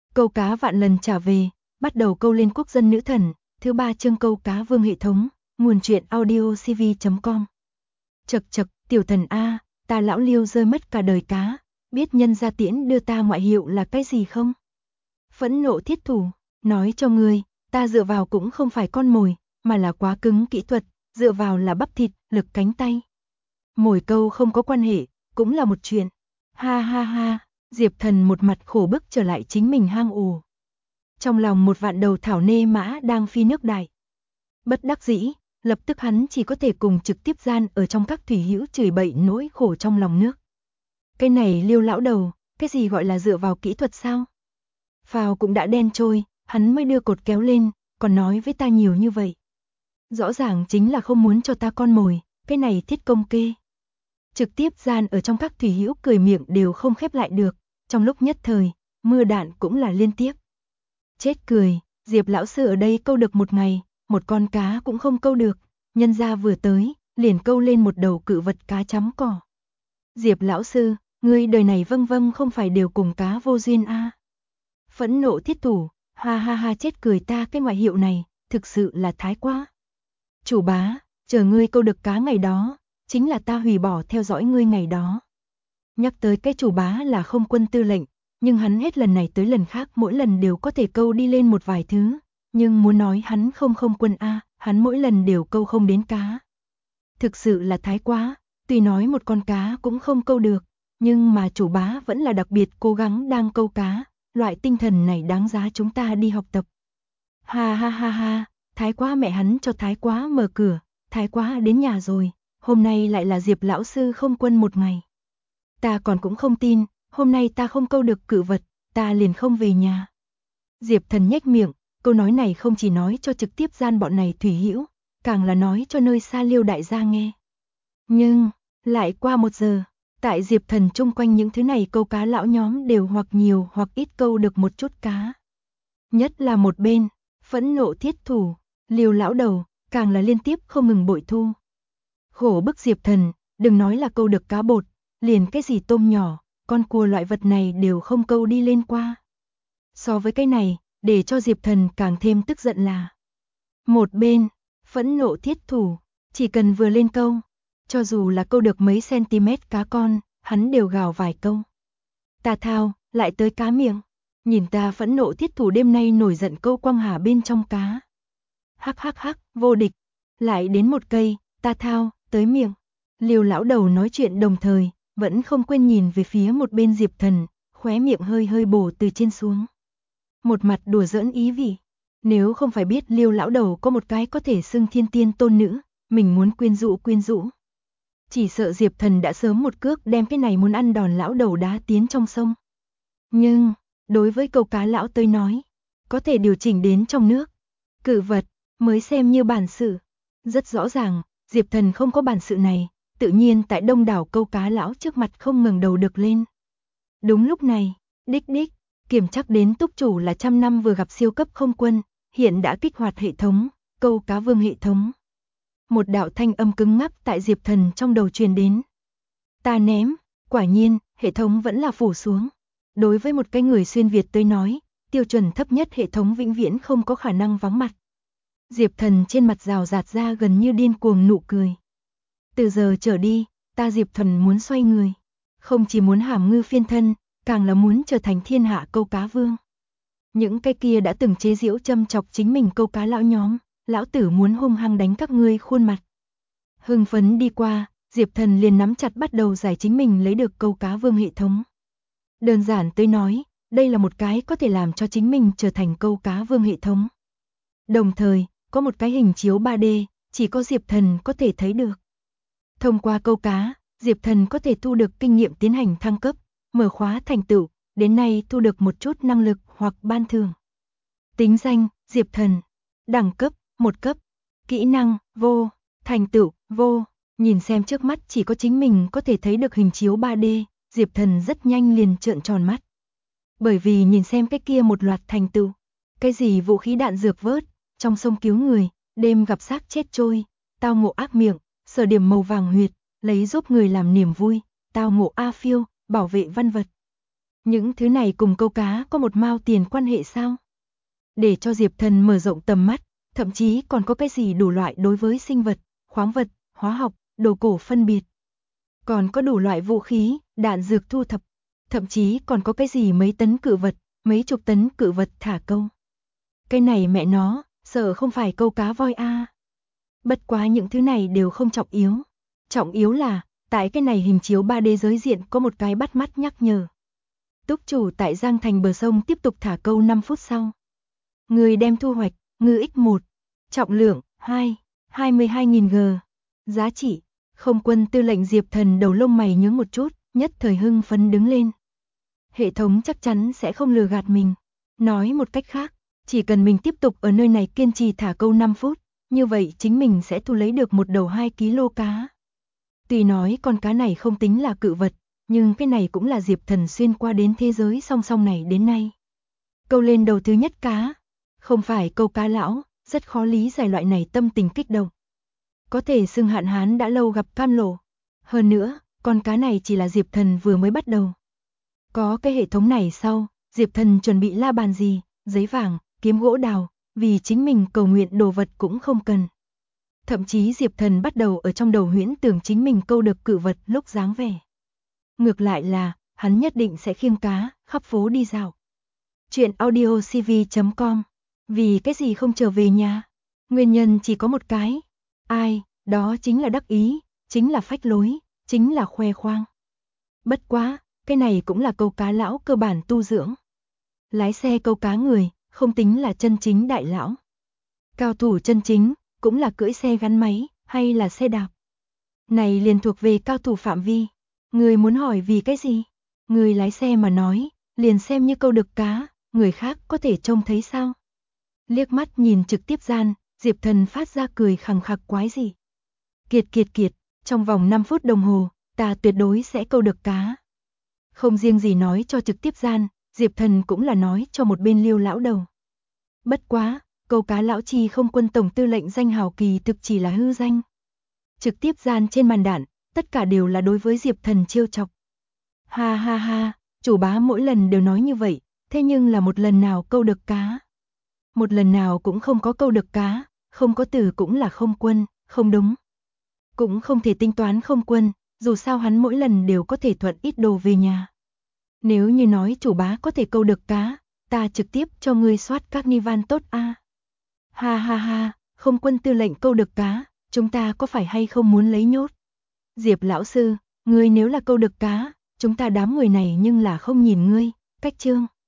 Câu cá vạn lần trả về, bắt đầu câu lên quốc dân nữ thần, thứ 3 chương câu cá vương hệ thống, nguồn truyện audiocv.com. Chậc chậc, tiểu thần A, ta lão Liêu rơi mất cả đời cá, biết nhân gia Tiễn đưa ta ngoại hiệu là cái gì không? Phẫn nộ thiết thủ, nói cho ngươi, ta dựa vào cũng không phải con mồi, mà là quá cứng kỹ thuật, dựa vào là bắp thịt, lực cánh tay. Mồi câu không có quan hệ, cũng là một chuyện. Ha ha ha, Diệp Thần một mặt khổ bức trở lại chính mình hang ổ. Trong lòng một vạn đầu thảo nê mã đang phi nước đại. Bất đắc dĩ, lập tức hắn chỉ có thể cùng trực tiếp gian ở trong các thủy hữu chửi bậy nỗi khổ trong lòng nước. Cái này Liêu lão đầu, cái gì gọi là dựa vào kỹ thuật sao? Phao cũng đã đen trôi, hắn mới đưa cột kéo lên, còn nói với ta nhiều như vậy. Rõ ràng chính là không muốn cho ta con mồi, cái này thiết công kê. Trực tiếp gian ở trong các thủy hữu cười miệng đều không khép lại được, trong lúc nhất thời, mưa đạn cũng là liên tiếp. Chết cười, Diệp lão sư ở đây câu được một ngày, một con cá cũng không câu được, nhân gia vừa tới, liền câu lên một đầu cự vật cá chấm cỏ. Diệp lão sư, ngươi đời này vâng không phải đều cùng cá vô duyên a? Phẫn nộ thiết thủ, ha ha ha, chết cười, ta cái ngoại hiệu này, thực sự là thái quá. Chủ bá, chờ ngươi câu được cá ngày đó, chính là ta hủy bỏ theo dõi ngươi ngày đó. Nhắc tới cái chủ bá là không quân tư lệnh, nhưng hắn hết lần này tới lần khác mỗi lần đều có thể câu đi lên một vài thứ, nhưng muốn nói hắn không quân a, hắn mỗi lần đều câu không đến cá. Thực sự là thái quá, tuy nói một con cá cũng không câu được, nhưng mà chủ bá vẫn là đặc biệt cố gắng đang câu cá, loại tinh thần này đáng giá chúng ta đi học tập. Ha ha ha ha, thái quá, mẹ hắn cho thái quá mở cửa, thái quá đến nhà rồi, hôm nay lại là Diệp lão sư không quân một ngày. Ta còn cũng không tin, hôm nay ta không câu được cự vật, ta liền không về nhà. Diệp Thần nhếch miệng, câu nói này không chỉ nói cho trực tiếp gian bọn này thủy hữu, càng là nói cho nơi xa Liêu đại gia nghe. Nhưng, lại qua 1 giờ, tại Diệp Thần chung quanh những thứ này câu cá lão nhóm đều hoặc nhiều hoặc ít câu được một chút cá. Nhất là một bên, phẫn nộ thiết thủ, Liêu lão đầu, càng là liên tiếp không ngừng bội thu. Khổ bức Diệp Thần, đừng nói là câu được cá bột, liền cái gì tôm nhỏ, con cua loại vật này đều không câu đi lên qua. So với cái này, để cho Diệp Thần càng thêm tức giận là một bên, phẫn nộ thiết thủ, chỉ cần vừa lên câu, cho dù là câu được mấy cm cá con, hắn đều gào vài câu. Ta thao, lại tới cá miệng, nhìn ta phẫn nộ thiết thủ đêm nay nổi giận câu quăng hà bên trong cá. Hắc hắc hắc, vô địch, lại đến một cây, ta thao, tới miệng. Liêu lão đầu nói chuyện đồng thời, vẫn không quên nhìn về phía một bên Diệp Thần, khóe miệng hơi hơi bổ từ trên xuống. Một mặt đùa giỡn ý vị, nếu không phải biết Liêu lão đầu có một cái có thể xưng thiên tiên tôn nữ, mình muốn quyến rũ. Chỉ sợ Diệp Thần đã sớm một cước đem cái này muốn ăn đòn lão đầu đá tiến trong sông. Nhưng, đối với câu cá lão tới nói, có thể điều chỉnh đến trong nước, cự vật, mới xem như bản sự. Rất rõ ràng, Diệp Thần không có bản sự này, tự nhiên tại đông đảo câu cá lão trước mặt không ngẩng đầu được lên. Đúng lúc này, đích, kiểm chắc đến túc chủ là 100 năm vừa gặp siêu cấp không quân, hiện đã kích hoạt hệ thống, câu cá vương hệ thống. Một đạo thanh âm cứng ngắc tại Diệp Thần trong đầu truyền đến. Ta ném, quả nhiên, hệ thống vẫn là phủ xuống. Đối với một cái người xuyên Việt tới nói, tiêu chuẩn thấp nhất hệ thống vĩnh viễn không có khả năng vắng mặt. Diệp Thần trên mặt rào rạt ra gần như điên cuồng nụ cười. Từ giờ trở đi, ta Diệp Thần muốn xoay người. Không chỉ muốn hàm ngư phiên thân, càng là muốn trở thành thiên hạ câu cá vương. Những cái kia đã từng chế giễu châm chọc chính mình câu cá lão nhóm, lão tử muốn hung hăng đánh các ngươi khuôn mặt. Hưng phấn đi qua, Diệp Thần liền nắm chặt bắt đầu giải chính mình lấy được câu cá vương hệ thống. Đơn giản tới nói, đây là một cái có thể làm cho chính mình trở thành câu cá vương hệ thống. Đồng thời, có một cái hình chiếu 3D, chỉ có Diệp Thần có thể thấy được. Thông qua câu cá, Diệp Thần có thể thu được kinh nghiệm tiến hành thăng cấp, mở khóa thành tựu, đến nay thu được một chút năng lực hoặc ban thưởng. Tính danh, Diệp Thần. Đẳng cấp, 1 cấp. Kỹ năng, vô. Thành tựu, vô. Nhìn xem trước mắt chỉ có chính mình có thể thấy được hình chiếu 3D, Diệp Thần rất nhanh liền trợn tròn mắt. Bởi vì nhìn xem cái kia một loạt thành tựu, cái gì vũ khí đạn dược vớt, trong sông cứu người, đêm gặp xác chết trôi, tao ngộ ác miệng, sở điểm màu vàng huyệt, lấy giúp người làm niềm vui, tao ngộ A phiêu, bảo vệ văn vật. Những thứ này cùng câu cá có một mao tiền quan hệ sao? Để cho Diệp Thần mở rộng tầm mắt, thậm chí còn có cái gì đủ loại đối với sinh vật, khoáng vật, hóa học, đồ cổ phân biệt. Còn có đủ loại vũ khí, đạn dược thu thập, thậm chí còn có cái gì mấy tấn cự vật, mấy chục tấn cự vật thả câu. Cái này mẹ nó, sợ không phải câu cá voi a. Bất quá những thứ này đều không trọng yếu. Trọng yếu là, tại cái này hình chiếu 3D giới diện có một cái bắt mắt nhắc nhở. Túc chủ tại Giang Thành bờ sông tiếp tục thả câu 5 phút sau. Người đem thu hoạch, ngư X1, trọng lượng, 22.000 g. Giá trị, không quân tư lệnh Diệp Thần đầu lông mày nhướng một chút, nhất thời hưng phấn đứng lên. Hệ thống chắc chắn sẽ không lừa gạt mình. Nói một cách khác, chỉ cần mình tiếp tục ở nơi này kiên trì thả câu 5 phút, như vậy chính mình sẽ thu lấy được một đầu 2 kg cá. Tuy nói con cá này không tính là cự vật, nhưng cái này cũng là Diệp Thần xuyên qua đến thế giới song song này đến nay. Câu lên đầu thứ nhất cá, không phải câu cá lão, rất khó lý giải loại này tâm tình kích động. Có thể xưng Hạn Hán đã lâu gặp cam lộ. Hơn nữa, con cá này chỉ là Diệp Thần vừa mới bắt đầu. Có cái hệ thống này sau, Diệp Thần chuẩn bị la bàn gì, giấy vàng, kiếm gỗ đào, vì chính mình cầu nguyện đồ vật cũng không cần. Thậm chí Diệp Thần bắt đầu ở trong đầu huyễn tưởng chính mình câu được cự vật lúc dáng vẻ. Ngược lại là, hắn nhất định sẽ khiêng cá, khắp phố đi dạo. Chuyện audiocv.com. Vì cái gì không trở về nhà? Nguyên nhân chỉ có một cái. Ai, đó chính là đắc ý, chính là phách lối, chính là khoe khoang. Bất quá, cái này cũng là câu cá lão cơ bản tu dưỡng. Lái xe câu cá người, không tính là chân chính đại lão. Cao thủ chân chính, cũng là cưỡi xe gắn máy, hay là xe đạp. Này liền thuộc về cao thủ phạm vi. Người muốn hỏi vì cái gì? Người lái xe mà nói, liền xem như câu được cá, người khác có thể trông thấy sao? Liếc mắt nhìn trực tiếp gian, Diệp Thần phát ra cười khằng khặc quái gì. Kiệt, trong vòng 5 phút đồng hồ, ta tuyệt đối sẽ câu được cá. Không riêng gì nói cho trực tiếp gian, Diệp Thần cũng là nói cho một bên Liêu lão đầu. Bất quá, câu cá lão chi không quân tổng tư lệnh danh hào kỳ thực chỉ là hư danh. Trực tiếp gian trên màn đạn, tất cả đều là đối với Diệp Thần trêu chọc. Ha ha ha, chủ bá mỗi lần đều nói như vậy, thế nhưng là một lần nào câu được cá. Một lần nào cũng không có câu được cá, không có từ cũng là không quân, không đúng. Cũng không thể tính toán không quân, dù sao hắn mỗi lần đều có thể thuận ít đồ về nhà. Nếu như nói chủ bá có thể câu được cá, ta trực tiếp cho ngươi soát các nivan tốt a. Ha ha ha, không quân tư lệnh câu được cá, chúng ta có phải hay không muốn lấy nhốt? Diệp lão sư, ngươi nếu là câu được cá, chúng ta đám người này nhưng là không nhìn ngươi, cách chương.